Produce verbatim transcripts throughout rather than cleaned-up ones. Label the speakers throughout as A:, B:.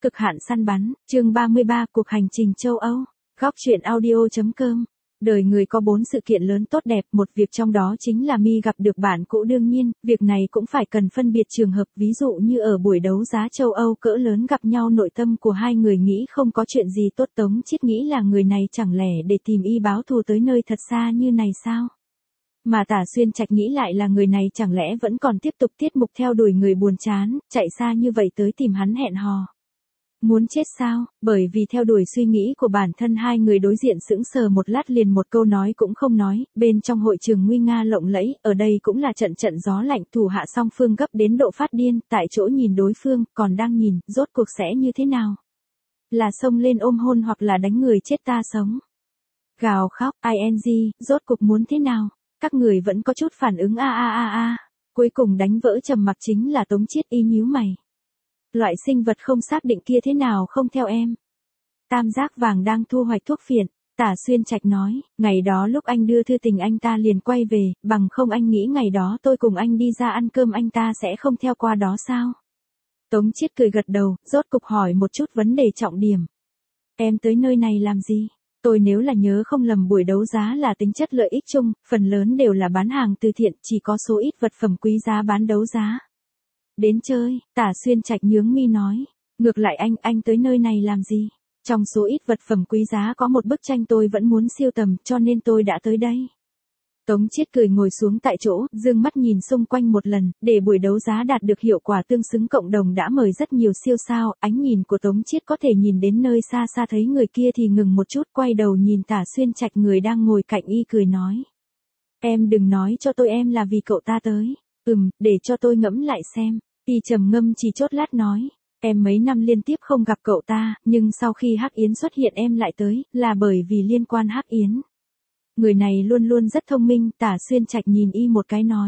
A: cực hạn săn bắn, chương ba mươi ba, cuộc hành trình châu Âu. Góc truyện audio chấm com. Đời người có bốn sự kiện lớn tốt đẹp, một việc trong đó chính là Mi gặp được bạn cũ. Đương nhiên, việc này cũng phải cần phân biệt trường hợp, ví dụ như ở buổi đấu giá châu Âu cỡ lớn gặp nhau, nội tâm của hai người nghĩ không có chuyện gì tốt. Tống Chiết nghĩ là người này chẳng lẽ để tìm Y báo thù tới nơi thật xa như này sao? Mà Tả Xuyên Trạch nghĩ lại là người này chẳng lẽ vẫn còn tiếp tục tiết mục theo đuổi người buồn chán, chạy xa như vậy tới tìm hắn hẹn hò. Muốn chết sao? Bởi vì theo đuổi suy nghĩ của bản thân, hai người đối diện sững sờ một lát, liền một câu nói cũng không nói. Bên trong hội trường nguy nga lộng lẫy, ở đây cũng là trận trận gió lạnh, thủ hạ song phương gấp đến độ phát điên, tại chỗ nhìn đối phương, còn đang nhìn, rốt cuộc sẽ như thế nào? Là xông lên ôm hôn hoặc là đánh người chết ta sống? Gào khóc, ing, rốt cuộc muốn thế nào? Các người vẫn có chút phản ứng a a a a. Cuối cùng đánh vỡ trầm mặc chính là Tống Chiết. Y nhíu mày. Loại sinh vật không xác định kia thế nào không theo em? Tam giác vàng đang thu hoạch thuốc phiện. Tả Xuyên Trạch nói, ngày đó lúc anh đưa thư tình anh ta liền quay về, bằng không anh nghĩ ngày đó tôi cùng anh đi ra ăn cơm anh ta sẽ không theo qua đó sao? Tống Chiết cười gật đầu, rốt cục hỏi một chút vấn đề trọng điểm. Em tới nơi này làm gì? Tôi nếu là nhớ không lầm buổi đấu giá là tính chất lợi ích chung, phần lớn đều là bán hàng từ thiện, chỉ có số ít vật phẩm quý giá bán đấu giá. Đến chơi, Tả Xuyên Trạch nhướng mi nói. Ngược lại anh, anh tới nơi này làm gì? Trong số ít vật phẩm quý giá có một bức tranh tôi vẫn muốn sưu tầm, cho nên tôi đã tới đây. Tống Chiết cười ngồi xuống tại chỗ, dương mắt nhìn xung quanh một lần, để buổi đấu giá đạt được hiệu quả tương xứng, cộng đồng đã mời rất nhiều siêu sao. Ánh nhìn của Tống Chiết có thể nhìn đến nơi xa xa, thấy người kia thì ngừng một chút, quay đầu nhìn Tả Xuyên Trạch người đang ngồi cạnh y, cười nói. Em đừng nói cho tôi em là vì cậu ta tới. Ừm, để cho tôi ngẫm lại xem. Y trầm ngâm chỉ chốt lát nói. Em mấy năm liên tiếp không gặp cậu ta, nhưng sau khi Hắc Yến xuất hiện em lại tới, là bởi vì liên quan Hắc Yến. Người này luôn luôn rất thông minh. Tả Xuyên Trạch nhìn y một cái nói.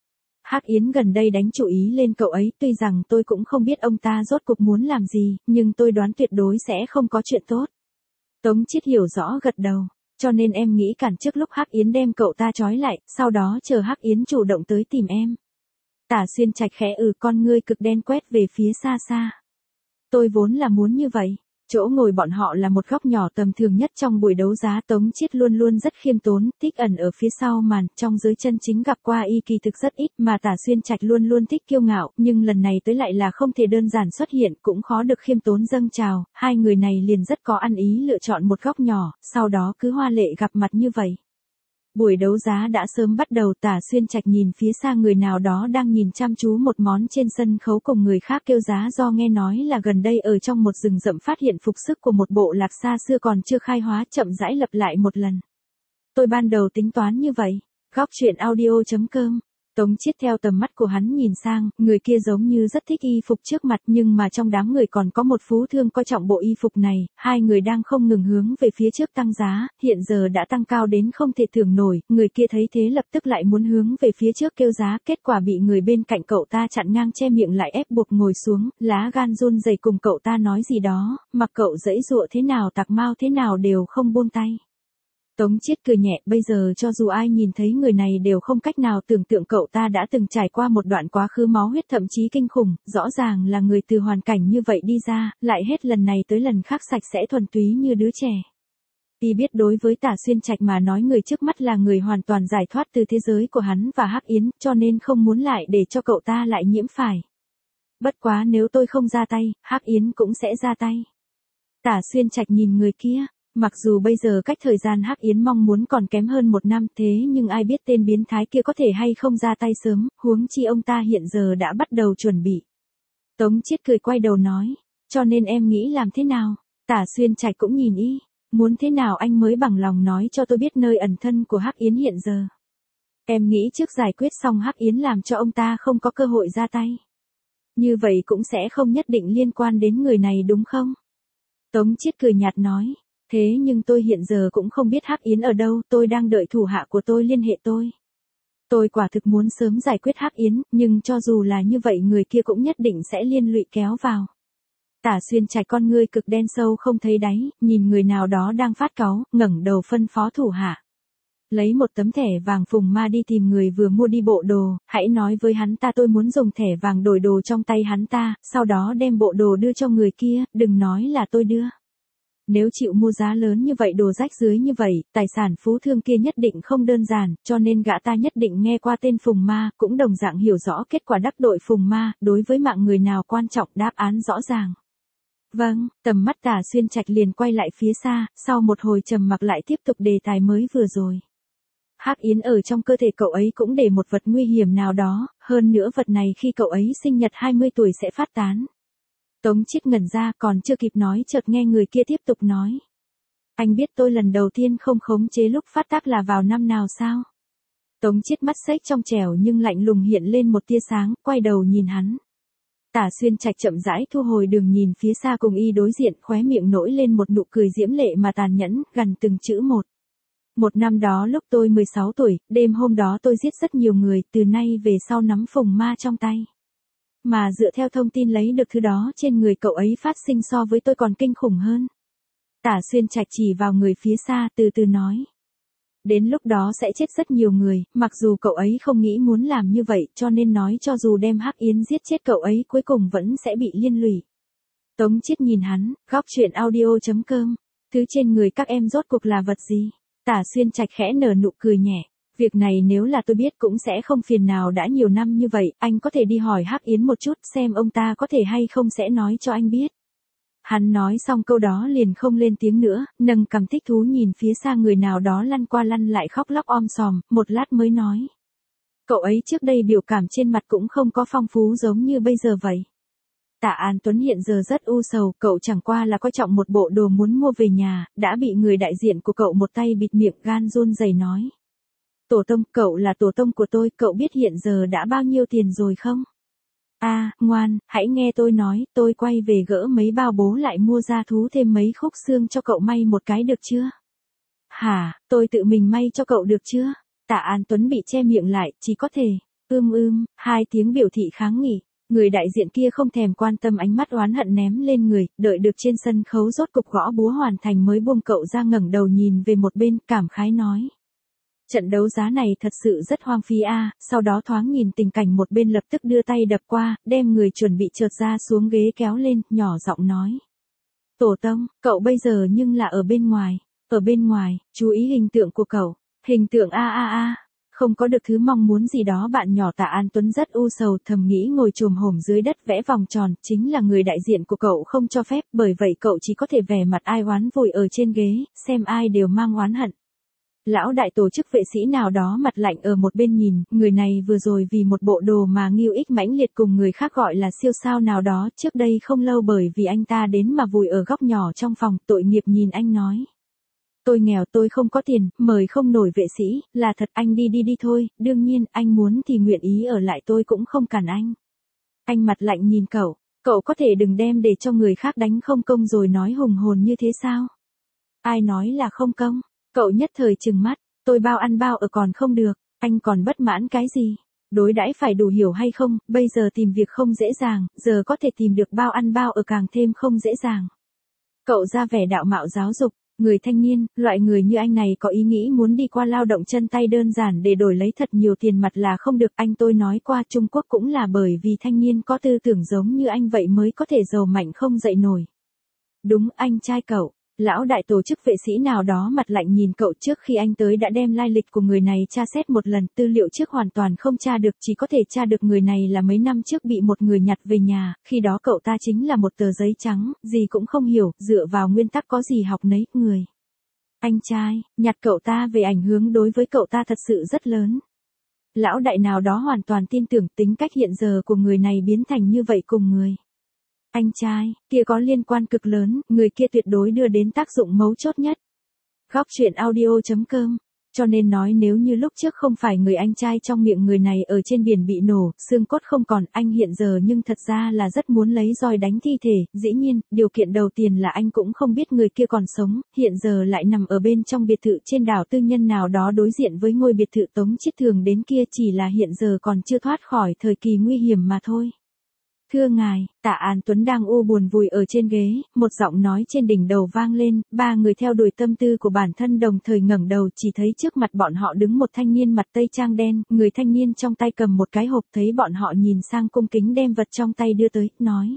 A: Hắc Yến gần đây đánh chủ ý lên cậu ấy, tuy rằng tôi cũng không biết ông ta rốt cuộc muốn làm gì, nhưng tôi đoán tuyệt đối sẽ không có chuyện tốt. Tống Chiết hiểu rõ gật đầu. Cho nên em nghĩ cản trước lúc Hắc Yến đem cậu ta trói lại, sau đó chờ Hắc Yến chủ động tới tìm em. Tả Xuyên Trạch khẽ ừ, con ngươi cực đen quét về phía xa xa. Tôi vốn là muốn như vậy. Chỗ ngồi bọn họ là một góc nhỏ tầm thường nhất trong buổi đấu giá. Tống Chiết luôn luôn rất khiêm tốn, thích ẩn ở phía sau màn, trong giới chân chính gặp qua y kỳ thực rất ít, mà Tả Xuyên Trạch luôn luôn thích kiêu ngạo, nhưng lần này tới lại là không thể đơn giản xuất hiện, cũng khó được khiêm tốn dâng chào. Hai người này liền rất có ăn ý lựa chọn một góc nhỏ, sau đó cứ hoa lệ gặp mặt như vậy. Buổi đấu giá đã sớm bắt đầu. Tả Xuyên Trạch nhìn phía xa người nào đó đang nhìn chăm chú một món trên sân khấu cùng người khác kêu giá, do nghe nói là gần đây ở trong một rừng rậm phát hiện phục sức của một bộ lạc xa xưa còn chưa khai hóa, chậm rãi lặp lại một lần. Tôi ban đầu tính toán như vậy. Góc truyện audio chấm com. Tống Chiết theo tầm mắt của hắn nhìn sang, người kia giống như rất thích y phục trước mặt, nhưng mà trong đám người còn có một phú thương coi trọng bộ y phục này. Hai người đang không ngừng hướng về phía trước tăng giá, hiện giờ đã tăng cao đến không thể tưởng nổi. Người kia thấy thế lập tức lại muốn hướng về phía trước kêu giá, kết quả bị người bên cạnh cậu ta chặn ngang, che miệng lại, ép buộc ngồi xuống, lá gan run rẩy cùng cậu ta nói gì đó, mặc cậu giãy giụa thế nào, tạc mau thế nào đều không buông tay. Tống Chiết cười nhẹ, bây giờ cho dù ai nhìn thấy người này đều không cách nào tưởng tượng cậu ta đã từng trải qua một đoạn quá khứ máu huyết thậm chí kinh khủng, rõ ràng là người từ hoàn cảnh như vậy đi ra, lại hết lần này tới lần khác sạch sẽ thuần túy như đứa trẻ. Y biết đối với Tả Xuyên Trạch mà nói, người trước mắt là người hoàn toàn giải thoát từ thế giới của hắn và Hắc Yến, cho nên không muốn lại để cho cậu ta lại nhiễm phải. Bất quá nếu tôi không ra tay, Hắc Yến cũng sẽ ra tay. Tả Xuyên Trạch nhìn người kia. Mặc dù bây giờ cách thời gian Hắc Yến mong muốn còn kém hơn một năm, thế nhưng ai biết tên biến thái kia có thể hay không ra tay sớm, huống chi ông ta hiện giờ đã bắt đầu chuẩn bị. Tống Chiết cười quay đầu nói, cho nên em nghĩ làm thế nào? Tả Xuyên Trạch cũng nhìn y, muốn thế nào anh mới bằng lòng nói cho tôi biết nơi ẩn thân của Hắc Yến hiện giờ. Em nghĩ trước giải quyết xong Hắc Yến làm cho ông ta không có cơ hội ra tay. Như vậy cũng sẽ không nhất định liên quan đến người này đúng không? Tống Chiết cười nhạt nói. Thế nhưng tôi hiện giờ cũng không biết Hắc Yến ở đâu, tôi đang đợi thủ hạ của tôi liên hệ tôi. Tôi quả thực muốn sớm giải quyết Hắc Yến, nhưng cho dù là như vậy người kia cũng nhất định sẽ liên lụy kéo vào. Tả Xuyên Trạch con ngươi cực đen sâu không thấy đáy, nhìn người nào đó đang phát cáu, ngẩng đầu phân phó thủ hạ. Lấy một tấm thẻ vàng Phùng Ma đi tìm người vừa mua đi bộ đồ, hãy nói với hắn ta tôi muốn dùng thẻ vàng đổi đồ trong tay hắn ta, sau đó đem bộ đồ đưa cho người kia, đừng nói là tôi đưa. Nếu chịu mua giá lớn như vậy đồ rách rưới như vậy, tài sản phú thương kia nhất định không đơn giản, cho nên gã ta nhất định nghe qua tên Phùng Ma, cũng đồng dạng hiểu rõ kết quả đắc tội Phùng Ma, đối với mạng người nào quan trọng đáp án rõ ràng. Vâng, tầm mắt Tả Xuyên Trạch liền quay lại phía xa, sau một hồi trầm mặc lại tiếp tục đề tài mới vừa rồi. Hắc Yến ở trong cơ thể cậu ấy cũng để một vật nguy hiểm nào đó, hơn nữa vật này khi cậu ấy sinh nhật hai mươi tuổi sẽ phát tán. Tống Chiết ngẩn ra còn chưa kịp nói chợt nghe người kia tiếp tục nói. Anh biết tôi lần đầu tiên không khống chế lúc phát tác là vào năm nào sao? Tống Chiết mắt xếch trong trẻo nhưng lạnh lùng hiện lên một tia sáng, quay đầu nhìn hắn. Tả Xuyên Trạch chậm rãi thu hồi đường nhìn phía xa cùng y đối diện, khóe miệng nổi lên một nụ cười diễm lệ mà tàn nhẫn, gần từng chữ một. Một năm đó lúc tôi mười sáu tuổi, đêm hôm đó tôi giết rất nhiều người, từ nay về sau nắm Phùng Ma trong tay. Mà dựa theo thông tin lấy được thứ đó trên người cậu ấy phát sinh so với tôi còn kinh khủng hơn. Tả Xuyên Trạch chỉ vào người phía xa từ từ nói. Đến lúc đó sẽ chết rất nhiều người, mặc dù cậu ấy không nghĩ muốn làm như vậy cho nên nói cho dù đem Hắc Yến giết chết cậu ấy cuối cùng vẫn sẽ bị liên lụy. Tống Chiết nhìn hắn, góc truyện audio chấm com. Thứ trên người các em rốt cuộc là vật gì? Tả Xuyên Trạch khẽ nở nụ cười nhẹ. Việc này nếu là tôi biết cũng sẽ không phiền nào đã nhiều năm như vậy, anh có thể đi hỏi Hắc Yến một chút xem ông ta có thể hay không sẽ nói cho anh biết. Hắn nói xong câu đó liền không lên tiếng nữa, nâng cằm thích thú nhìn phía xa người nào đó lăn qua lăn lại khóc lóc om sòm, một lát mới nói. Cậu ấy trước đây biểu cảm trên mặt cũng không có phong phú giống như bây giờ vậy. Tạ An Tuấn hiện giờ rất u sầu, cậu chẳng qua là coi trọng một bộ đồ muốn mua về nhà, đã bị người đại diện của cậu một tay bịt miệng gan run rẩy nói. Tổ tông, cậu là tổ tông của tôi, cậu biết hiện giờ đã bao nhiêu tiền rồi không? A, à, ngoan, hãy nghe tôi nói, tôi quay về gỡ mấy bao bố lại mua ra thú thêm mấy khúc xương cho cậu may một cái được chưa? Hả, tôi tự mình may cho cậu được chưa? Tạ An Tuấn bị che miệng lại, chỉ có thể, ưm ưm, hai tiếng biểu thị kháng nghị. Người đại diện kia không thèm quan tâm ánh mắt oán hận ném lên người, đợi được trên sân khấu rốt cục gõ búa hoàn thành mới buông cậu ra ngẩng đầu nhìn về một bên, cảm khái nói. Trận đấu giá này thật sự rất hoang phí a. À, sau đó thoáng nhìn tình cảnh một bên lập tức đưa tay đập qua, đem người chuẩn bị trượt ra xuống ghế kéo lên, nhỏ giọng nói. Tổ tông, cậu bây giờ nhưng là ở bên ngoài, ở bên ngoài, chú ý hình tượng của cậu, hình tượng a a a. Không có được thứ mong muốn gì đó bạn nhỏ. Tạ An Tuấn rất u sầu thầm nghĩ ngồi chồm hổm dưới đất vẽ vòng tròn, chính là người đại diện của cậu không cho phép, bởi vậy cậu chỉ có thể vẻ mặt ai oán vùi ở trên ghế, xem ai đều mang oán hận. Lão đại tổ chức vệ sĩ nào đó mặt lạnh ở một bên nhìn, người này vừa rồi vì một bộ đồ mà Ngưu Ích mãnh liệt cùng người khác gọi là siêu sao nào đó, trước đây không lâu bởi vì anh ta đến mà vùi ở góc nhỏ trong phòng, tội nghiệp nhìn anh nói. Tôi nghèo, tôi không có tiền, mời không nổi vệ sĩ, là thật, anh đi đi đi thôi, đương nhiên, anh muốn thì nguyện ý ở lại tôi cũng không cản anh. Anh mặt lạnh nhìn cậu, cậu có thể đừng đem để cho người khác đánh không công rồi nói hùng hồn như thế sao? Ai nói là không công? Cậu nhất thời trừng mắt, tôi bao ăn bao ở còn không được, anh còn bất mãn cái gì? Đối đãi phải đủ hiểu hay không, bây giờ tìm việc không dễ dàng, giờ có thể tìm được bao ăn bao ở càng thêm không dễ dàng. Cậu ra vẻ đạo mạo giáo dục, người thanh niên, loại người như anh này có ý nghĩ muốn đi qua lao động chân tay đơn giản để đổi lấy thật nhiều tiền mặt là không được. Anh tôi nói qua Trung Quốc cũng là bởi vì thanh niên có tư tưởng giống như anh vậy mới có thể giàu mạnh không dậy nổi. Đúng, anh trai cậu. Lão đại tổ chức vệ sĩ nào đó mặt lạnh nhìn cậu, trước khi anh tới đã đem lai lịch của người này tra xét một lần, tư liệu trước hoàn toàn không tra được, chỉ có thể tra được người này là mấy năm trước bị một người nhặt về nhà, khi đó cậu ta chính là một tờ giấy trắng, gì cũng không hiểu, dựa vào nguyên tắc có gì học nấy, người. Anh trai, nhặt cậu ta về ảnh hưởng đối với cậu ta thật sự rất lớn. Lão đại nào đó hoàn toàn tin tưởng tính cách hiện giờ của người này biến thành như vậy cùng người. Anh trai, kia có liên quan cực lớn, người kia tuyệt đối đưa đến tác dụng mấu chốt nhất. Góc truyện audio chấm com. Cho nên nói nếu như lúc trước không phải người anh trai trong miệng người này ở trên biển bị nổ, xương cốt không còn, anh hiện giờ nhưng thật ra là rất muốn lấy roi đánh thi thể, dĩ nhiên, điều kiện đầu tiên là anh cũng không biết người kia còn sống, hiện giờ lại nằm ở bên trong biệt thự trên đảo tư nhân nào đó đối diện với ngôi biệt thự Tống Chiết thường đến kia, chỉ là hiện giờ còn chưa thoát khỏi thời kỳ nguy hiểm mà thôi. Thưa ngài, Tạ An Tuấn đang u buồn vùi ở trên ghế, một giọng nói trên đỉnh đầu vang lên, ba người theo đuổi tâm tư của bản thân đồng thời ngẩng đầu chỉ thấy trước mặt bọn họ đứng một thanh niên mặt tây trang đen, người thanh niên trong tay cầm một cái hộp thấy bọn họ nhìn sang cung kính đem vật trong tay đưa tới, nói.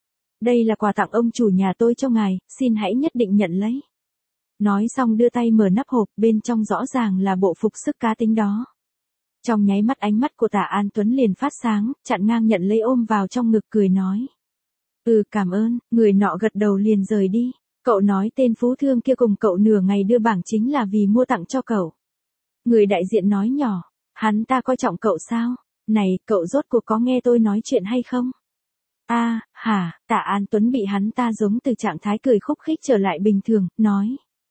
A: Đây là quà tặng ông chủ nhà tôi cho ngài, xin hãy nhất định nhận lấy. Nói xong đưa tay mở nắp hộp, bên trong rõ ràng là bộ phục sức cá tính đó. Trong nháy mắt ánh mắt của Tạ An Tuấn liền phát sáng, chặn ngang nhận lấy ôm vào trong ngực cười nói. Ừ cảm ơn, người nọ gật đầu liền rời đi. Cậu nói tên phú thương kia cùng cậu nửa ngày đưa bảng chính là vì mua tặng cho cậu. Người đại diện nói nhỏ, hắn ta coi trọng cậu sao? Này, cậu rốt cuộc có nghe tôi nói chuyện hay không? A, à, hả, Tạ An Tuấn bị hắn ta giống từ trạng thái cười khúc khích trở lại bình thường, nói.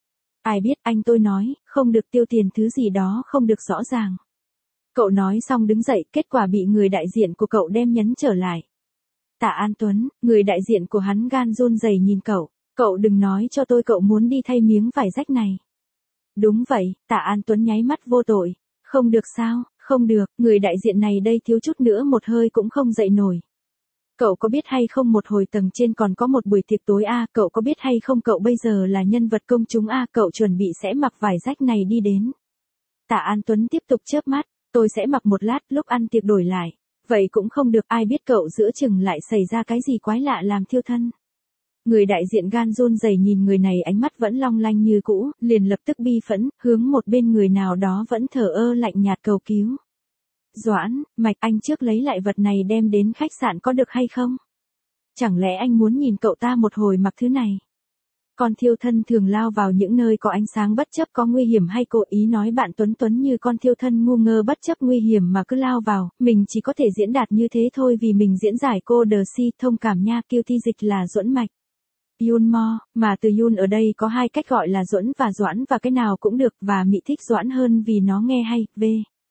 A: Ai biết anh tôi nói, không được tiêu tiền thứ gì đó không được rõ ràng. Cậu nói xong đứng dậy, kết quả bị người đại diện của cậu đem nhấn trở lại. Tạ An Tuấn, người đại diện của hắn gan run rẩy nhìn cậu, cậu đừng nói cho tôi cậu muốn đi thay miếng vải rách này. Đúng vậy, Tạ An Tuấn nháy mắt vô tội, không được sao, không được, người đại diện này đây thiếu chút nữa một hơi cũng không dậy nổi. Cậu có biết hay không một hồi tầng trên còn có một buổi tiệc tối a, cậu có biết hay không cậu bây giờ là nhân vật công chúng a, cậu chuẩn bị sẽ mặc vải rách này đi đến. Tạ An Tuấn tiếp tục chớp mắt, tôi sẽ mặc một lát lúc ăn tiệc đổi lại. Vậy cũng không được, ai biết cậu giữa chừng lại xảy ra cái gì quái lạ làm thiêu thân. Người đại diện gan run rẩy nhìn người này ánh mắt vẫn long lanh như cũ, liền lập tức bi phẫn, hướng một bên người nào đó vẫn thờ ơ lạnh nhạt cầu cứu. Doãn, Mạch, anh trước lấy lại vật này đem đến khách sạn có được hay không? Chẳng lẽ anh muốn nhìn cậu ta một hồi mặc thứ này? Con thiêu thân thường lao vào những nơi có ánh sáng bất chấp có nguy hiểm hay cố ý nói bạn Tuấn Tuấn như con thiêu thân ngu ngơ bất chấp nguy hiểm mà cứ lao vào, mình chỉ có thể diễn đạt như thế thôi vì mình diễn giải cô đờ si thông cảm nha, kêu thi dịch là Duẫn Mạch. Yun Mo, mà từ Yun ở đây có hai cách gọi là Duẫn và Doãn và cái nào cũng được và Mỹ thích Doãn hơn vì nó nghe hay, v.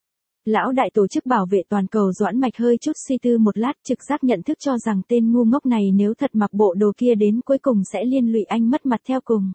A: Lão đại tổ chức bảo vệ toàn cầu Doãn Mạch hơi chút suy tư một lát trực giác nhận thức cho rằng tên ngu ngốc này nếu thật mặc bộ đồ kia đến cuối cùng sẽ liên lụy anh mất mặt theo cùng.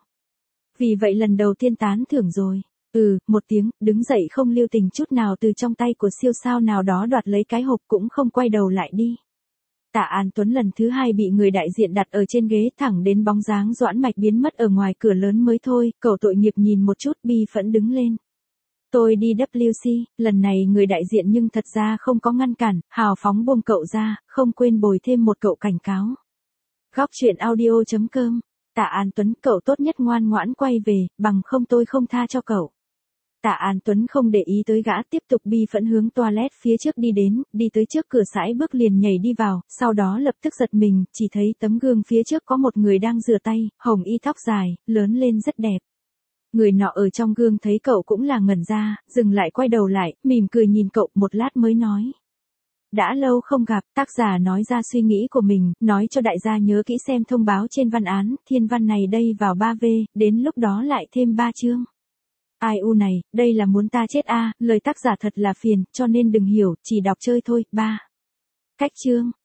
A: Vì vậy lần đầu tiên tán thưởng rồi. Ừ, một tiếng, đứng dậy không lưu tình chút nào từ trong tay của siêu sao nào đó đoạt lấy cái hộp cũng không quay đầu lại đi. Tạ An Tuấn lần thứ hai bị người đại diện đặt ở trên ghế thẳng đến bóng dáng Doãn Mạch biến mất ở ngoài cửa lớn mới thôi, cậu tội nghiệp nhìn một chút bi phẫn đứng lên. Tôi đi W C, lần này người đại diện nhưng thật ra không có ngăn cản, hào phóng buông cậu ra, không quên bồi thêm một cậu cảnh cáo. Góc truyện audio chấm com, Tạ An Tuấn, cậu tốt nhất ngoan ngoãn quay về, bằng không tôi không tha cho cậu. Tạ An Tuấn không để ý tới gã tiếp tục bi phẫn hướng toilet phía trước đi đến, đi tới trước cửa sải bước liền nhảy đi vào, sau đó lập tức giật mình, chỉ thấy tấm gương phía trước có một người đang rửa tay, hồng y tóc dài, lớn lên rất đẹp. Người nọ ở trong gương thấy cậu cũng là ngẩn ra, dừng lại quay đầu lại, mỉm cười nhìn cậu một lát mới nói. Đã lâu không gặp, tác giả nói ra suy nghĩ của mình, nói cho đại gia nhớ kỹ xem thông báo trên văn án, thiên văn này đây vào ba V, đến lúc đó lại thêm ba chương. Ai u này, đây là muốn ta chết a, lời tác giả thật là phiền, cho nên đừng hiểu, chỉ đọc chơi thôi, ba. Cách chương.